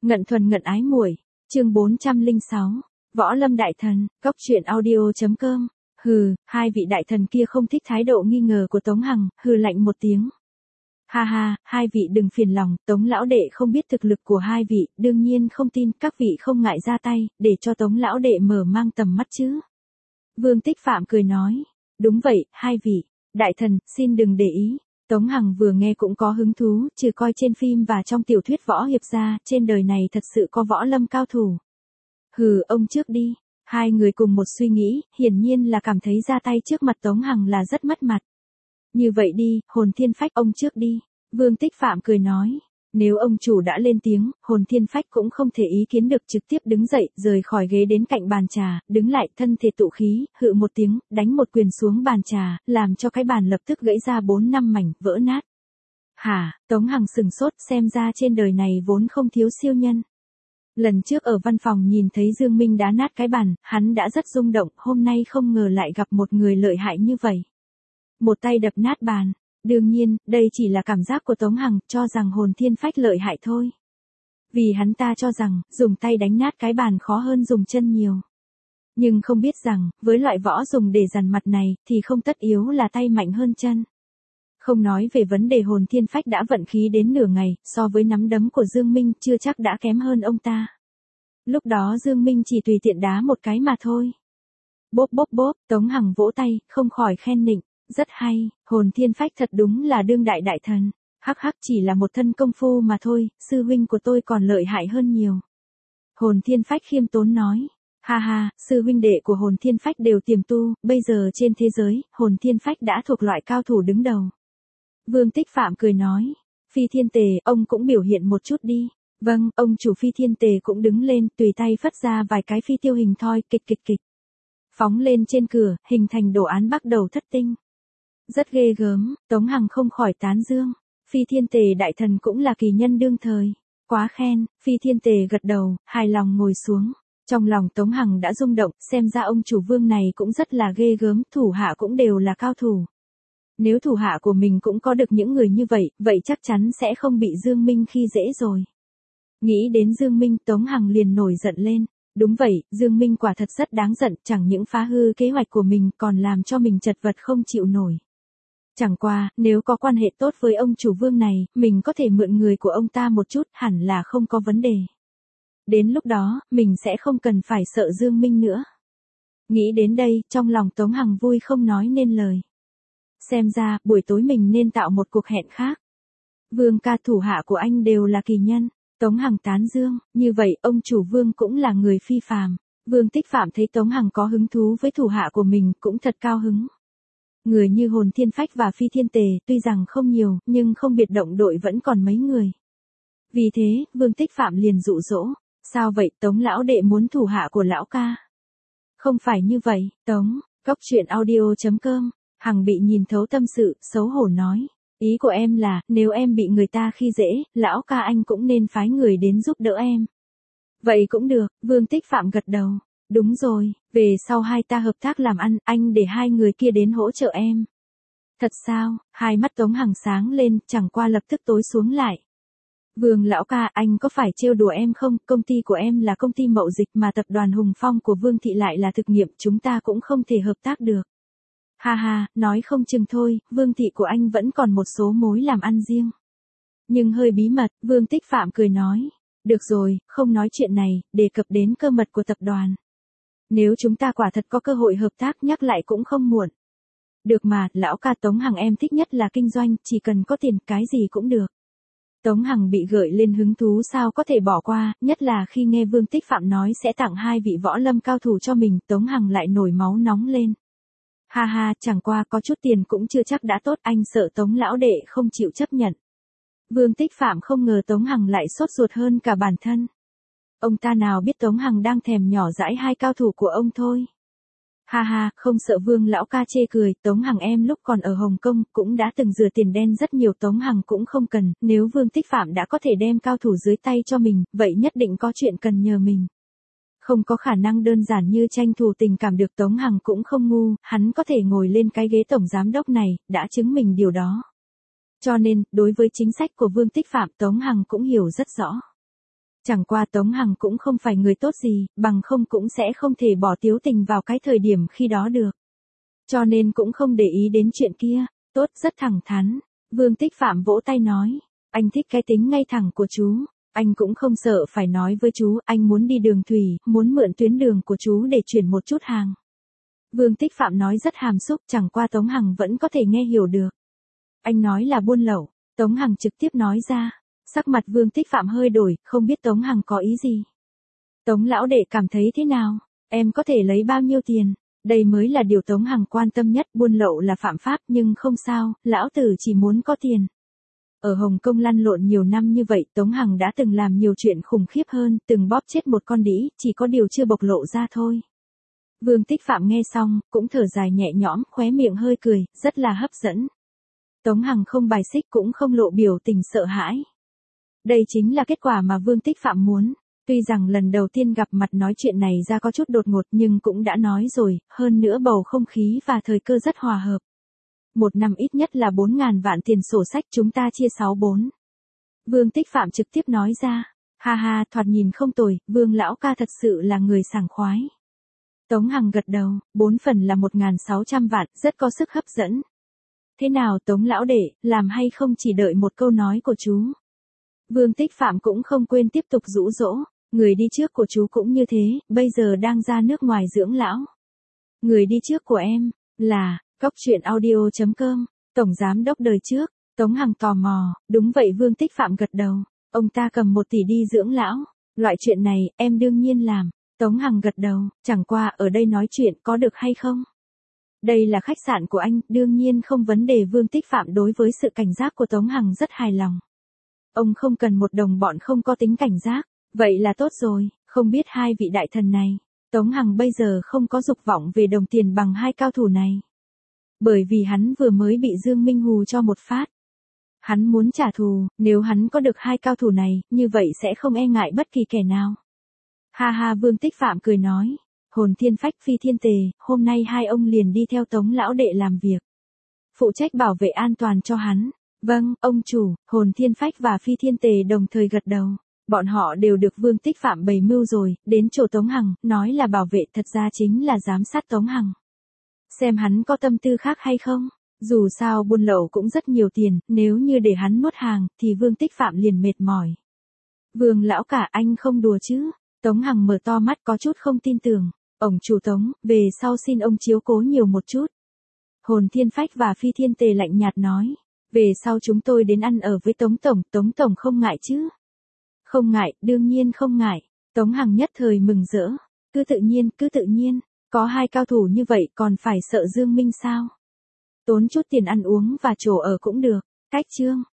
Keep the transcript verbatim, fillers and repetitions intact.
Ngận thuần ngận ái muội, chương bốn trăm lẻ sáu, Võ Lâm Đại Thần, cốc truyện audio chấm com. Hừ, hai vị đại thần kia không thích thái độ nghi ngờ của Tống Hằng, hừ lạnh một tiếng. Ha ha, hai vị đừng phiền lòng, Tống lão đệ không biết thực lực của hai vị, đương nhiên không tin, các vị không ngại ra tay, để cho Tống lão đệ mở mang tầm mắt chứ. Vương Tích Phạm cười nói, đúng vậy, hai vị, đại thần, xin đừng để ý. Tống Hằng vừa nghe cũng có hứng thú, trừ coi trên phim và trong tiểu thuyết võ hiệp ra, trên đời này thật sự có võ lâm cao thủ. Hừ, ông trước đi. Hai người cùng một suy nghĩ, hiển nhiên là cảm thấy ra tay trước mặt Tống Hằng là rất mất mặt. Như vậy đi, Hồn Thiên Phách ông trước đi. Vương Tích Phạm cười nói, nếu ông chủ đã lên tiếng, Hồn Thiên Phách cũng không thể ý kiến được, trực tiếp đứng dậy, rời khỏi ghế đến cạnh bàn trà, đứng lại, thân thể tụ khí, hự một tiếng, đánh một quyền xuống bàn trà, làm cho cái bàn lập tức gãy ra bốn năm mảnh, vỡ nát. Hả, Tống Hằng sừng sốt, xem ra trên đời này vốn không thiếu siêu nhân. Lần trước ở văn phòng nhìn thấy Dương Minh đá nát cái bàn, hắn đã rất rung động, hôm nay không ngờ lại gặp một người lợi hại như vậy. Một tay đập nát bàn. Đương nhiên, đây chỉ là cảm giác của Tống Hằng, cho rằng Hồn Thiên Phách lợi hại thôi. Vì hắn ta cho rằng, dùng tay đánh nát cái bàn khó hơn dùng chân nhiều. Nhưng không biết rằng, với loại võ dùng để dằn mặt này, thì không tất yếu là tay mạnh hơn chân. Không nói về vấn đề Hồn Thiên Phách đã vận khí đến nửa ngày, so với nắm đấm của Dương Minh chưa chắc đã kém hơn ông ta. Lúc đó Dương Minh chỉ tùy tiện đá một cái mà thôi. Bốp bốp bốp, Tống Hằng vỗ tay, không khỏi khen nịnh. Rất hay, Hồn Thiên Phách thật đúng là đương đại đại thần. Hắc hắc, chỉ là một thân công phu mà thôi, sư huynh của tôi còn lợi hại hơn nhiều. Hồn Thiên Phách khiêm tốn nói. Ha ha, sư huynh đệ của Hồn Thiên Phách đều tiềm tu, bây giờ trên thế giới, Hồn Thiên Phách đã thuộc loại cao thủ đứng đầu. Vương Tích Phạm cười nói. Phi Thiên Tề, ông cũng biểu hiện một chút đi. Vâng, ông chủ Phi Thiên Tề cũng đứng lên, tùy tay phất ra vài cái phi tiêu hình thoi, kịch kịch kịch. Phóng lên trên cửa, hình thành đồ án bắt đầu thất tinh. Rất ghê gớm, Tống Hằng không khỏi tán dương. Phi Thiên Tề đại thần cũng là kỳ nhân đương thời. Quá khen, Phi Thiên Tề gật đầu, hài lòng ngồi xuống. Trong lòng Tống Hằng đã rung động, xem ra ông chủ Vương này cũng rất là ghê gớm, thủ hạ cũng đều là cao thủ. Nếu thủ hạ của mình cũng có được những người như vậy, vậy chắc chắn sẽ không bị Dương Minh khi dễ rồi. Nghĩ đến Dương Minh, Tống Hằng liền nổi giận lên. Đúng vậy, Dương Minh quả thật rất đáng giận, chẳng những phá hư kế hoạch của mình còn làm cho mình chật vật không chịu nổi. Chẳng qua, nếu có quan hệ tốt với ông chủ Vương này, mình có thể mượn người của ông ta một chút, hẳn là không có vấn đề. Đến lúc đó, mình sẽ không cần phải sợ Dương Minh nữa. Nghĩ đến đây, trong lòng Tống Hằng vui không nói nên lời. Xem ra, buổi tối mình nên tạo một cuộc hẹn khác. Vương ca, thủ hạ của anh đều là kỳ nhân. Tống Hằng tán dương, như vậy ông chủ Vương cũng là người phi phàm. Vương Tích Phạm thấy Tống Hằng có hứng thú với thủ hạ của mình cũng thật cao hứng. Người như Hồn Thiên Phách và Phi Thiên Tề tuy rằng không nhiều, nhưng không biệt động đội vẫn còn mấy người. Vì thế, Vương Tích Phạm liền dụ dỗ, sao vậy Tống lão đệ muốn thủ hạ của lão ca? Không phải như vậy, Tống, cốc truyện audio chấm com, Hằng bị nhìn thấu tâm sự, xấu hổ nói. Ý của em là, nếu em bị người ta khi dễ, lão ca anh cũng nên phái người đến giúp đỡ em. Vậy cũng được, Vương Tích Phạm gật đầu. Đúng rồi, về sau hai ta hợp tác làm ăn, anh để hai người kia đến hỗ trợ em. Thật sao? Hai mắt Tống Hằng sáng lên, chẳng qua lập tức tối xuống lại. Vương lão ca, anh có phải trêu đùa em không? Công ty của em là công ty mậu dịch mà tập đoàn Hùng Phong của Vương Thị lại là thực nghiệm, chúng ta cũng không thể hợp tác được. Ha ha, nói không chừng thôi, Vương Thị của anh vẫn còn một số mối làm ăn riêng. Nhưng hơi bí mật, Vương Tích Phạm cười nói. Được rồi, không nói chuyện này, đề cập đến cơ mật của tập đoàn. Nếu chúng ta quả thật có cơ hội hợp tác nhắc lại cũng không muộn. Được mà, lão ca Tống Hằng em thích nhất là kinh doanh, chỉ cần có tiền cái gì cũng được. Tống Hằng bị gợi lên hứng thú sao có thể bỏ qua, nhất là khi nghe Vương Tích Phạm nói sẽ tặng hai vị võ lâm cao thủ cho mình, Tống Hằng lại nổi máu nóng lên. Ha ha, chẳng qua có chút tiền cũng chưa chắc đã tốt, anh sợ Tống lão đệ không chịu chấp nhận. Vương Tích Phạm không ngờ Tống Hằng lại sốt ruột hơn cả bản thân. Ông ta nào biết Tống Hằng đang thèm nhỏ dãi hai cao thủ của ông thôi. Ha ha, không sợ Vương lão ca chê cười, Tống Hằng em lúc còn ở Hồng Kông cũng đã từng rửa tiền đen rất nhiều, Tống Hằng cũng không cần, nếu Vương Tích Phạm đã có thể đem cao thủ dưới tay cho mình, vậy nhất định có chuyện cần nhờ mình. Không có khả năng đơn giản như tranh thủ tình cảm được, Tống Hằng cũng không ngu, hắn có thể ngồi lên cái ghế tổng giám đốc này, đã chứng minh điều đó. Cho nên, đối với chính sách của Vương Tích Phạm, Tống Hằng cũng hiểu rất rõ. Chẳng qua Tống Hằng cũng không phải người tốt gì, bằng không cũng sẽ không thể bỏ Tiếu Tình vào cái thời điểm khi đó được. Cho nên cũng không để ý đến chuyện kia, tốt rất thẳng thắn. Vương Tích Phạm vỗ tay nói, anh thích cái tính ngay thẳng của chú, anh cũng không sợ phải nói với chú, anh muốn đi đường thủy, muốn mượn tuyến đường của chú để chuyển một chút hàng. Vương Tích Phạm nói rất hàm xúc, chẳng qua Tống Hằng vẫn có thể nghe hiểu được. Anh nói là buôn lậu, Tống Hằng trực tiếp nói ra, sắc mặt Vương Tích Phạm hơi đổi, không biết Tống Hằng có ý gì. Tống lão đệ cảm thấy thế nào, em có thể lấy bao nhiêu tiền? Đây mới là điều Tống Hằng quan tâm nhất, buôn lậu là phạm pháp nhưng không sao, lão tử chỉ muốn có tiền. Ở Hồng Kông lăn lộn nhiều năm như vậy, Tống Hằng đã từng làm nhiều chuyện khủng khiếp hơn, từng bóp chết một con đĩ, chỉ có điều chưa bộc lộ ra thôi. Vương Tích Phạm nghe xong, cũng thở dài nhẹ nhõm, khóe miệng hơi cười, rất là hấp dẫn. Tống Hằng không bài xích cũng không lộ biểu tình sợ hãi. Đây chính là kết quả mà Vương Tích Phạm muốn. Tuy rằng lần đầu tiên gặp mặt nói chuyện này ra có chút đột ngột nhưng cũng đã nói rồi, hơn nữa bầu không khí và thời cơ rất hòa hợp. Một năm ít nhất là bốn ngàn vạn tiền sổ sách chúng ta chia sáu bốn. Vương Tích Phạm trực tiếp nói ra, ha ha thoạt nhìn không tồi, Vương lão ca thật sự là người sảng khoái. Tống Hằng gật đầu, bốn phần là một ngàn sáu trăm vạn, rất có sức hấp dẫn. Thế nào Tống lão đệ, làm hay không chỉ đợi một câu nói của chú. Vương Tích Phạm cũng không quên tiếp tục dụ dỗ, người đi trước của chú cũng như thế, bây giờ đang ra nước ngoài dưỡng lão. Người đi trước của em, là, Cóc Truyện Audio chấm com, Tổng Giám Đốc đời trước, Tống Hằng tò mò, đúng vậy Vương Tích Phạm gật đầu, ông ta cầm một tỷ đi dưỡng lão, loại chuyện này, em đương nhiên làm, Tống Hằng gật đầu, chẳng qua ở đây nói chuyện có được hay không? Đây là khách sạn của anh, đương nhiên không vấn đề. Vương Tích Phạm đối với sự cảnh giác của Tống Hằng rất hài lòng. Ông không cần một đồng bọn không có tính cảnh giác, vậy là tốt rồi, không biết hai vị đại thần này. Tống Hằng bây giờ không có dục vọng về đồng tiền bằng hai cao thủ này. Bởi vì hắn vừa mới bị Dương Minh hù cho một phát. Hắn muốn trả thù, nếu hắn có được hai cao thủ này, như vậy sẽ không e ngại bất kỳ kẻ nào. Ha ha Vương Tích Phạm cười nói. Hồn Thiên Phách Phi Thiên Tề, hôm nay hai ông liền đi theo Tống lão đệ làm việc. Phụ trách bảo vệ an toàn cho hắn. Vâng, ông chủ, Hồn Thiên Phách và Phi Thiên Tề đồng thời gật đầu. Bọn họ đều được Vương Tích Phạm bày mưu rồi, đến chỗ Tống Hằng, nói là bảo vệ thật ra chính là giám sát Tống Hằng. Xem hắn có tâm tư khác hay không, dù sao buôn lậu cũng rất nhiều tiền, nếu như để hắn nuốt hàng, thì Vương Tích Phạm liền mệt mỏi. Vương lão cả anh không đùa chứ, Tống Hằng mở to mắt có chút không tin tưởng. Ông chủ Tống, về sau xin ông chiếu cố nhiều một chút. Hồn Thiên Phách và Phi Thiên Tề lạnh nhạt nói. Về sau chúng tôi đến ăn ở với Tống Tổng, Tống Tổng không ngại chứ? Không ngại, đương nhiên không ngại. Tống Hằng nhất thời mừng rỡ. Cứ tự nhiên, cứ tự nhiên. Có hai cao thủ như vậy còn phải sợ Dương Minh sao? Tốn chút tiền ăn uống và chỗ ở cũng được. Cách chương.